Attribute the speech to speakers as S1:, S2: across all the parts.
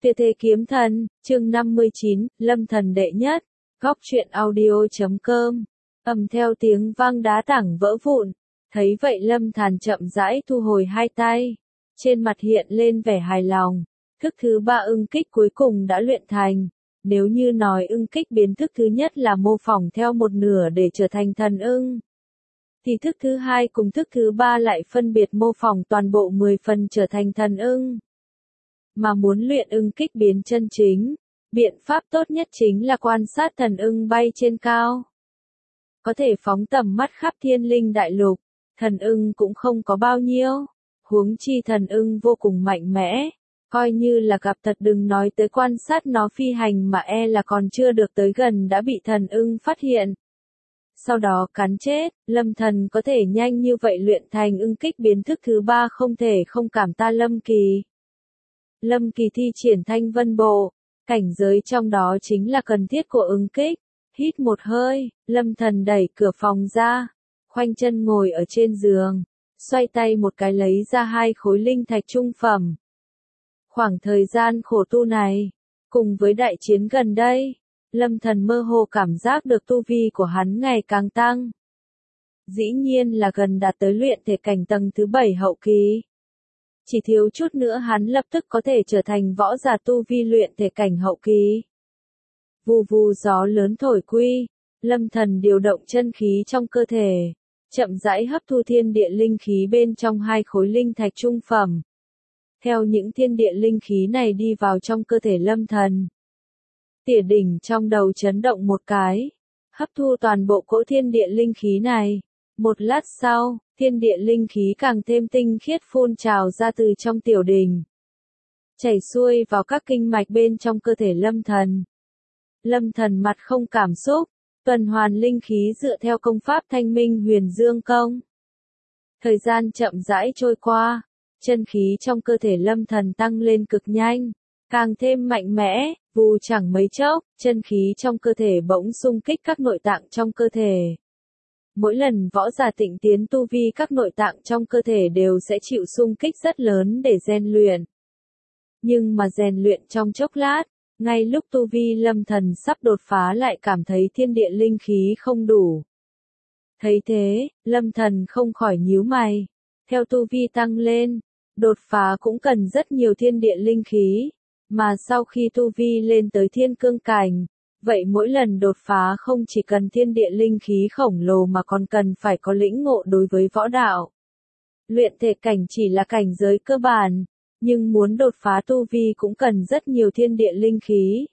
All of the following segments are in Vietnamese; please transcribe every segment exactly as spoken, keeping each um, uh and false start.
S1: Tuyệt thế kiếm thần, chương năm mươi chín, Lâm Thần đệ nhất, góc truyện audio chấm com. Ầm theo tiếng vang đá tảng vỡ vụn, thấy vậy Lâm Thần chậm rãi thu hồi hai tay, trên mặt hiện lên vẻ hài lòng. Thức thứ ba ưng kích cuối cùng đã luyện thành. Nếu như nói ưng kích biến thức thứ nhất là mô phỏng theo một nửa để trở thành thần ưng, thì thức thứ hai cùng thức thứ ba lại phân biệt mô phỏng toàn bộ mười phần trở thành thần ưng. Mà muốn luyện ưng kích biến chân chính, biện pháp tốt nhất chính là quan sát thần ưng bay trên cao. Có thể phóng tầm mắt khắp thiên linh đại lục, thần ưng cũng không có bao nhiêu, huống chi thần ưng vô cùng mạnh mẽ, coi như là gặp thật đừng nói tới quan sát nó phi hành mà e là còn chưa được tới gần đã bị thần ưng phát hiện. Sau đó cắn chết, Lâm Thần có thể nhanh như vậy luyện thành ưng kích biến thức thứ ba không thể không cảm ta Lâm Kỳ. Lâm Kỳ thi triển thanh vân bộ, cảnh giới trong đó chính là cần thiết của ưng kích. Hít một hơi, Lâm Thần đẩy cửa phòng ra, khoanh chân ngồi ở trên giường, xoay tay một cái lấy ra hai khối linh thạch trung phẩm. Khoảng thời gian khổ tu này, cùng với đại chiến gần đây, Lâm Thần mơ hồ cảm giác được tu vi của hắn ngày càng tăng. Dĩ nhiên là gần đạt tới luyện thể cảnh tầng thứ bảy hậu kỳ. Chỉ thiếu chút nữa hắn lập tức có thể trở thành võ giả tu vi luyện thể cảnh hậu kỳ. Vù vù gió lớn thổi quy, Lâm Thần điều động chân khí trong cơ thể, chậm rãi hấp thu thiên địa linh khí bên trong hai khối linh thạch trung phẩm. Theo những thiên địa linh khí này đi vào trong cơ thể Lâm Thần, tỉa đỉnh trong đầu chấn động một cái, hấp thu toàn bộ cỗ thiên địa linh khí này. Một lát sau, thiên địa linh khí càng thêm tinh khiết phun trào ra từ trong tiểu đỉnh, chảy xuôi vào các kinh mạch bên trong cơ thể Lâm Thần. Lâm Thần mặt không cảm xúc, tuần hoàn linh khí dựa theo công pháp Thanh Minh Huyền Dương Công. Thời gian chậm rãi trôi qua, chân khí trong cơ thể Lâm Thần tăng lên cực nhanh, càng thêm mạnh mẽ, vù chẳng mấy chốc, chân khí trong cơ thể bỗng xung kích các nội tạng trong cơ thể. Mỗi lần võ giả tịnh tiến tu vi các nội tạng trong cơ thể đều sẽ chịu xung kích rất lớn để rèn luyện. Nhưng mà rèn luyện trong chốc lát, ngay lúc tu vi Lâm Thần sắp đột phá lại cảm thấy thiên địa linh khí không đủ. Thấy thế, Lâm Thần không khỏi nhíu mày. Theo tu vi tăng lên, đột phá cũng cần rất nhiều thiên địa linh khí, mà sau khi tu vi lên tới thiên cương cảnh, vậy mỗi lần đột phá không chỉ cần thiên địa linh khí khổng lồ mà còn cần phải có lĩnh ngộ đối với võ đạo. Luyện thể cảnh chỉ là cảnh giới cơ bản, nhưng muốn đột phá tu vi cũng cần rất nhiều thiên địa linh khí.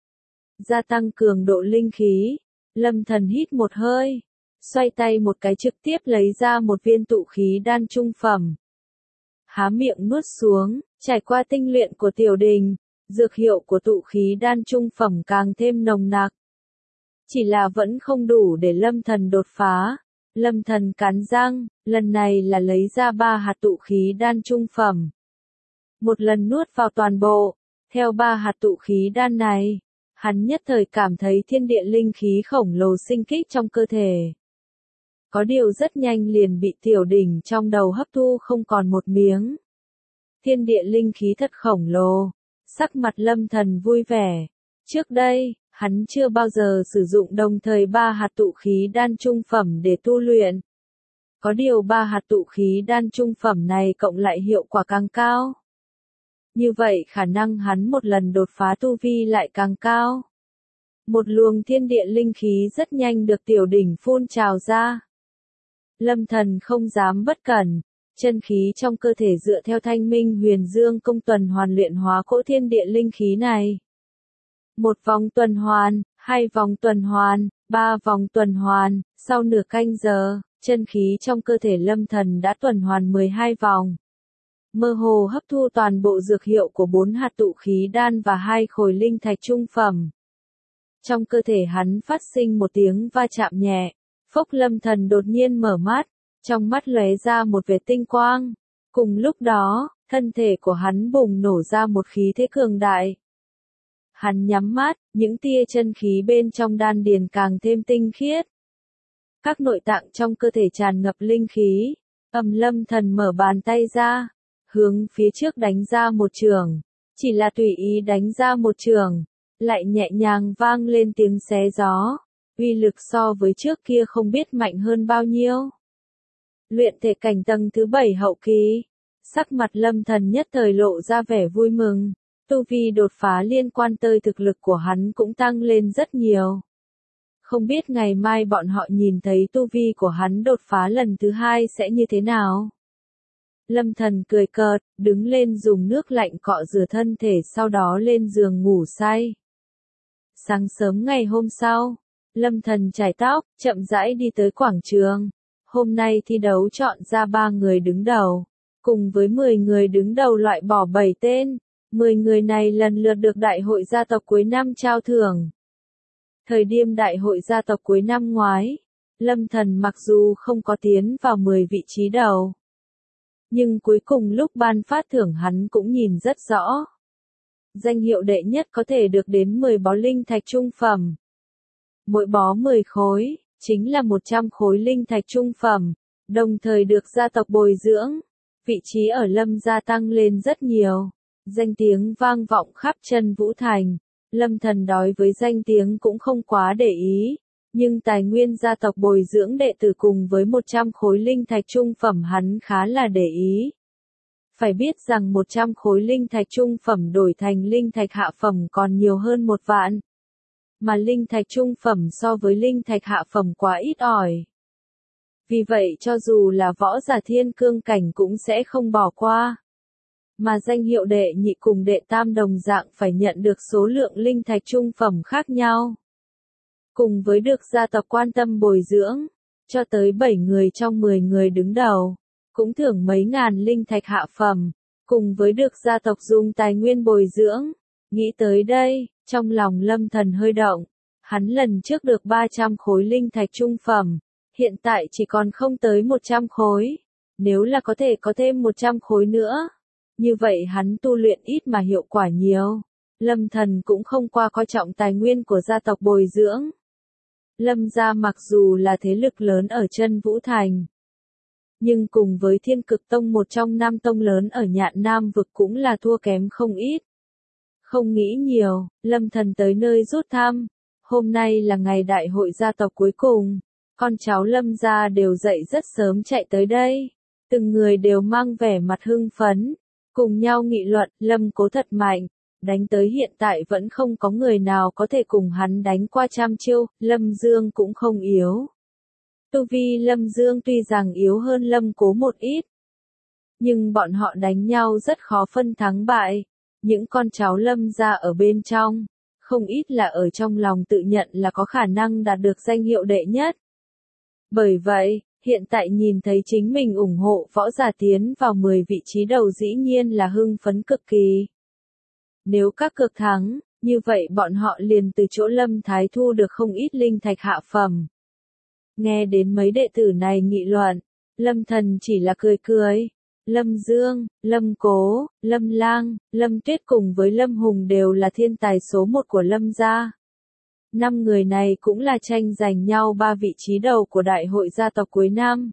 S1: Gia tăng cường độ linh khí, Lâm Thần hít một hơi, xoay tay một cái trực tiếp lấy ra một viên tụ khí đan trung phẩm. Há miệng nuốt xuống, trải qua tinh luyện của tiểu đình, dược hiệu của tụ khí đan trung phẩm càng thêm nồng nặc. Chỉ là vẫn không đủ để Lâm Thần đột phá. Lâm Thần cắn răng, lần này là lấy ra ba hạt tụ khí đan trung phẩm. Một lần nuốt vào toàn bộ, theo ba hạt tụ khí đan này, hắn nhất thời cảm thấy thiên địa linh khí khổng lồ sinh kích trong cơ thể. Có điều rất nhanh liền bị tiểu đỉnh trong đầu hấp thu không còn một miếng. Thiên địa linh khí thật khổng lồ, sắc mặt Lâm Thần vui vẻ. Trước đây, hắn chưa bao giờ sử dụng đồng thời ba hạt tụ khí đan trung phẩm để tu luyện. Có điều ba hạt tụ khí đan trung phẩm này cộng lại hiệu quả càng cao. Như vậy khả năng hắn một lần đột phá tu vi lại càng cao. Một luồng thiên địa linh khí rất nhanh được tiểu đỉnh phun trào ra. Lâm Thần không dám bất cẩn, chân khí trong cơ thể dựa theo Thanh Minh Huyền Dương Công tuần hoàn luyện hóa cỗ thiên địa linh khí này. Một vòng tuần hoàn, hai vòng tuần hoàn, ba vòng tuần hoàn, sau nửa canh giờ, chân khí trong cơ thể Lâm Thần đã tuần hoàn mười hai vòng. Mơ hồ hấp thu toàn bộ dược hiệu của bốn hạt tụ khí đan và hai khối linh thạch trung phẩm. Trong cơ thể hắn phát sinh một tiếng va chạm nhẹ, phốc Lâm Thần đột nhiên mở mắt, trong mắt lóe ra một vệt tinh quang. Cùng lúc đó, thân thể của hắn bùng nổ ra một khí thế cường đại. Hắn nhắm mắt, những tia chân khí bên trong đan điền càng thêm tinh khiết. Các nội tạng trong cơ thể tràn ngập linh khí, ầm Lâm Thần mở bàn tay ra, hướng phía trước đánh ra một chưởng, chỉ là tùy ý đánh ra một trường, lại nhẹ nhàng vang lên tiếng xé gió, uy lực so với trước kia không biết mạnh hơn bao nhiêu. Luyện thể cảnh tầng thứ bảy hậu kỳ, sắc mặt Lâm Thần nhất thời lộ ra vẻ vui mừng, tu vi đột phá liên quan tới thực lực của hắn cũng tăng lên rất nhiều. Không biết ngày mai bọn họ nhìn thấy tu vi của hắn đột phá lần thứ hai sẽ như thế nào? Lâm Thần cười cợt, đứng lên dùng nước lạnh cọ rửa thân thể sau đó lên giường ngủ say. Sáng sớm ngày hôm sau, Lâm Thần chải tóc, chậm rãi đi tới quảng trường. Hôm nay thi đấu chọn ra ba người đứng đầu, cùng với mười người đứng đầu loại bỏ bảy tên. mười người này lần lượt được Đại hội gia tộc cuối năm trao thưởng. Thời điểm Đại hội gia tộc cuối năm ngoái, Lâm Thần mặc dù không có tiến vào mười vị trí đầu, nhưng cuối cùng lúc ban phát thưởng hắn cũng nhìn rất rõ. Danh hiệu đệ nhất có thể được đến mười bó linh thạch trung phẩm. Mỗi bó mười khối, chính là một trăm khối linh thạch trung phẩm, đồng thời được gia tộc bồi dưỡng. Vị trí ở Lâm gia tăng lên rất nhiều. Danh tiếng vang vọng khắp chân Vũ Thành. Lâm Thần đối với danh tiếng cũng không quá để ý, nhưng tài nguyên gia tộc bồi dưỡng đệ tử cùng với một trăm khối linh thạch trung phẩm hắn khá là để ý. Phải biết rằng một trăm khối linh thạch trung phẩm đổi thành linh thạch hạ phẩm còn nhiều hơn một vạn. Mà linh thạch trung phẩm so với linh thạch hạ phẩm quá ít ỏi. Vì vậy cho dù là võ giả thiên cương cảnh cũng sẽ không bỏ qua. Mà danh hiệu đệ nhị cùng đệ tam đồng dạng phải nhận được số lượng linh thạch trung phẩm khác nhau. Cùng với được gia tộc quan tâm bồi dưỡng, cho tới bảy người trong mười người đứng đầu, cũng thưởng mấy ngàn linh thạch hạ phẩm, cùng với được gia tộc dùng tài nguyên bồi dưỡng. Nghĩ tới đây, trong lòng Lâm Thần hơi động, hắn lần trước được ba trăm khối linh thạch trung phẩm, hiện tại chỉ còn không tới một trăm khối, nếu là có thể có thêm một trăm khối nữa. Như vậy hắn tu luyện ít mà hiệu quả nhiều. Lâm Thần cũng không qua coi trọng tài nguyên của gia tộc bồi dưỡng. Lâm gia mặc dù là thế lực lớn ở chân Vũ Thành, nhưng cùng với Thiên Cực Tông một trong năm tông lớn ở Nhạn Nam vực cũng là thua kém không ít. Không nghĩ nhiều, Lâm Thần tới nơi rút thăm. Hôm nay là ngày đại hội gia tộc cuối cùng. Con cháu Lâm gia đều dậy rất sớm chạy tới đây. Từng người đều mang vẻ mặt hưng phấn. Cùng nhau nghị luận, Lâm Cố thật mạnh. Đánh tới hiện tại vẫn không có người nào có thể cùng hắn đánh qua trăm chiêu. Lâm Dương cũng không yếu. Tu vi Lâm Dương tuy rằng yếu hơn Lâm Cố một ít, nhưng bọn họ đánh nhau rất khó phân thắng bại. Những con cháu Lâm gia ở bên trong, không ít là ở trong lòng tự nhận là có khả năng đạt được danh hiệu đệ nhất. Bởi vậy, hiện tại nhìn thấy chính mình ủng hộ võ giả tiến vào mười vị trí đầu dĩ nhiên là hưng phấn cực kỳ. Nếu các cược thắng, như vậy bọn họ liền từ chỗ Lâm Thái thu được không ít linh thạch hạ phẩm. Nghe đến mấy đệ tử này nghị luận, Lâm Thần chỉ là cười cười. Lâm Dương, Lâm Cố, Lâm Lang, Lâm Tuyết cùng với Lâm Hùng đều là thiên tài số một của Lâm gia. Năm người này cũng là tranh giành nhau ba vị trí đầu của đại hội gia tộc cuối năm.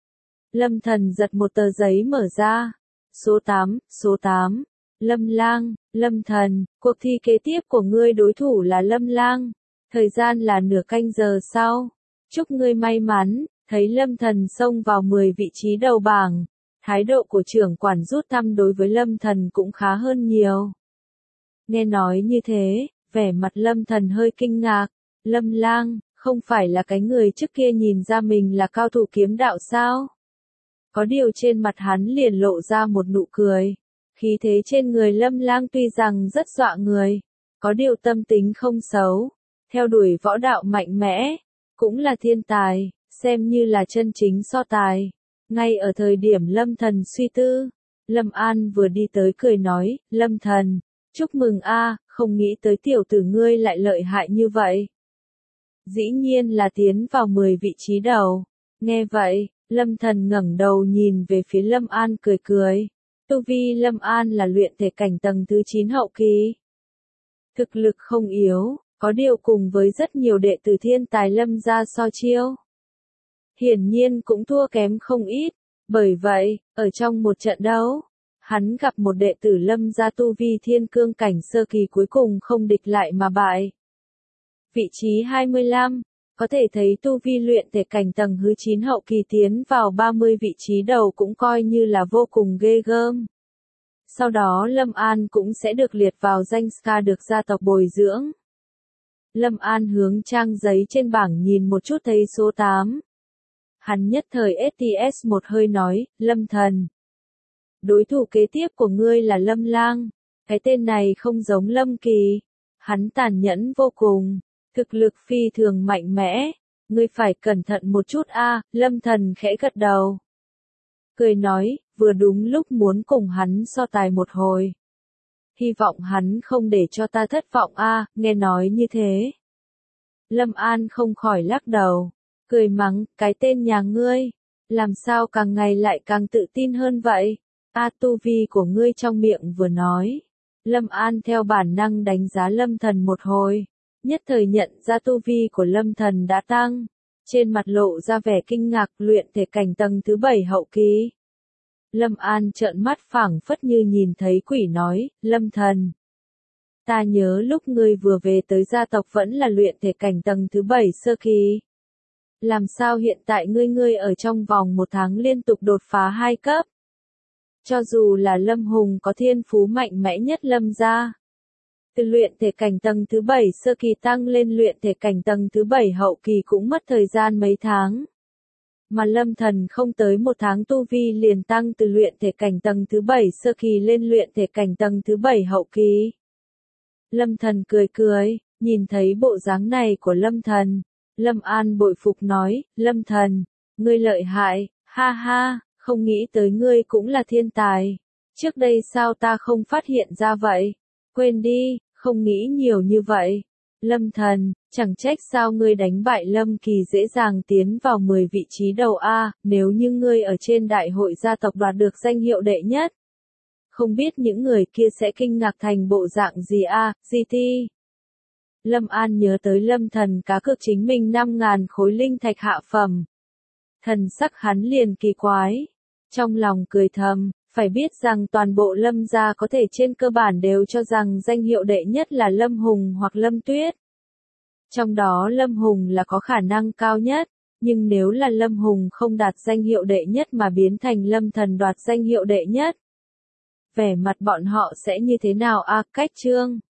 S1: Lâm Thần giật một tờ giấy mở ra. Số tám, số tám. Lâm Lang, Lâm Thần, cuộc thi kế tiếp của ngươi đối thủ là Lâm Lang. Thời gian là nửa canh giờ sau. Chúc ngươi may mắn. Thấy Lâm Thần xông vào mười vị trí đầu bảng. Thái độ của trưởng quản rút thăm đối với Lâm Thần cũng khá hơn nhiều. Nghe nói như thế, vẻ mặt Lâm Thần hơi kinh ngạc. Lâm Lang, không phải là cái người trước kia nhìn ra mình là cao thủ kiếm đạo sao? Có điều trên mặt hắn liền lộ ra một nụ cười. Khí thế trên người Lâm Lang tuy rằng rất dọa người, có điều tâm tính không xấu, theo đuổi võ đạo mạnh mẽ, cũng là thiên tài, xem như là chân chính so tài. Ngay ở thời điểm Lâm Thần suy tư, Lâm An vừa đi tới cười nói, Lâm Thần, chúc mừng a, không nghĩ tới tiểu tử ngươi lại lợi hại như vậy. Dĩ nhiên là tiến vào mười vị trí đầu. Nghe vậy, Lâm Thần ngẩng đầu nhìn về phía Lâm An cười cười. Tu vi Lâm An là luyện thể cảnh tầng thứ chín hậu kỳ. Thực lực không yếu, có điều cùng với rất nhiều đệ tử thiên tài Lâm gia so chiêu. Hiển nhiên cũng thua kém không ít, bởi vậy, ở trong một trận đấu, Hắn gặp một đệ tử Lâm gia tu vi thiên cương cảnh sơ kỳ cuối cùng không địch lại mà bại. Vị trí hai mươi lăm, có thể thấy tu vi luyện thể cảnh tầng thứ chín hậu kỳ tiến vào ba mươi vị trí đầu cũng coi như là vô cùng ghê gớm. Sau đó Lâm An cũng sẽ được liệt vào danh Ska được gia tộc bồi dưỡng. Lâm An hướng trang giấy trên bảng nhìn một chút thấy số tám. Hắn nhất thời ét tê ét một hơi nói, Lâm thần. Đối thủ kế tiếp của ngươi là Lâm Lang. Cái tên này không giống Lâm Kỳ. Hắn tàn nhẫn vô cùng. Thực lực phi thường mạnh mẽ. Ngươi phải cẩn thận một chút a. Lâm thần khẽ gật đầu. Cười nói, vừa đúng lúc muốn cùng hắn so tài một hồi. Hy vọng hắn không để cho ta thất vọng a. Nghe nói như thế. Lâm An không khỏi lắc đầu. Cười mắng, cái tên nhà ngươi. Làm sao càng ngày lại càng tự tin hơn vậy? A tu vi của ngươi trong miệng vừa nói. Lâm An theo bản năng đánh giá Lâm thần một hồi. Nhất thời nhận ra tu vi của Lâm thần đã tăng. Trên mặt lộ ra vẻ kinh ngạc luyện thể cảnh tầng thứ bảy hậu kỳ. Lâm An trợn mắt phảng phất như nhìn thấy quỷ nói, Lâm thần. Ta nhớ lúc ngươi vừa về tới gia tộc vẫn là luyện thể cảnh tầng thứ bảy sơ kỳ. Làm sao hiện tại ngươi ngươi ở trong vòng một tháng liên tục đột phá hai cấp? Cho dù là Lâm Hùng có thiên phú mạnh mẽ nhất Lâm gia. Từ luyện thể cảnh tầng thứ bảy sơ kỳ tăng lên luyện thể cảnh tầng thứ bảy hậu kỳ cũng mất thời gian mấy tháng. Mà Lâm thần không tới một tháng tu vi liền tăng từ luyện thể cảnh tầng thứ bảy sơ kỳ lên luyện thể cảnh tầng thứ bảy hậu kỳ. Lâm thần cười cười, nhìn thấy bộ dáng này của Lâm thần. Lâm An bội phục nói, Lâm thần, ngươi lợi hại, ha ha, không nghĩ tới ngươi cũng là thiên tài. Trước đây sao ta không phát hiện ra vậy? Quên đi, không nghĩ nhiều như vậy. Lâm thần, chẳng trách sao ngươi đánh bại Lâm Kỳ dễ dàng tiến vào mười vị trí đầu A, nếu như ngươi ở trên đại hội gia tộc đoạt được danh hiệu đệ nhất. Không biết những người kia sẽ kinh ngạc thành bộ dạng gì A, giê tê. Lâm An nhớ tới Lâm thần cá cược chính mình năm ngàn khối linh thạch hạ phẩm. Thần sắc hắn liền kỳ quái. Trong lòng cười thầm, phải biết rằng toàn bộ Lâm gia có thể trên cơ bản đều cho rằng danh hiệu đệ nhất là Lâm Hùng hoặc Lâm Tuyết. Trong đó Lâm Hùng là có khả năng cao nhất, nhưng nếu là Lâm Hùng không đạt danh hiệu đệ nhất mà biến thành Lâm thần đoạt danh hiệu đệ nhất. Vẻ mặt bọn họ sẽ như thế nào a? Cách chương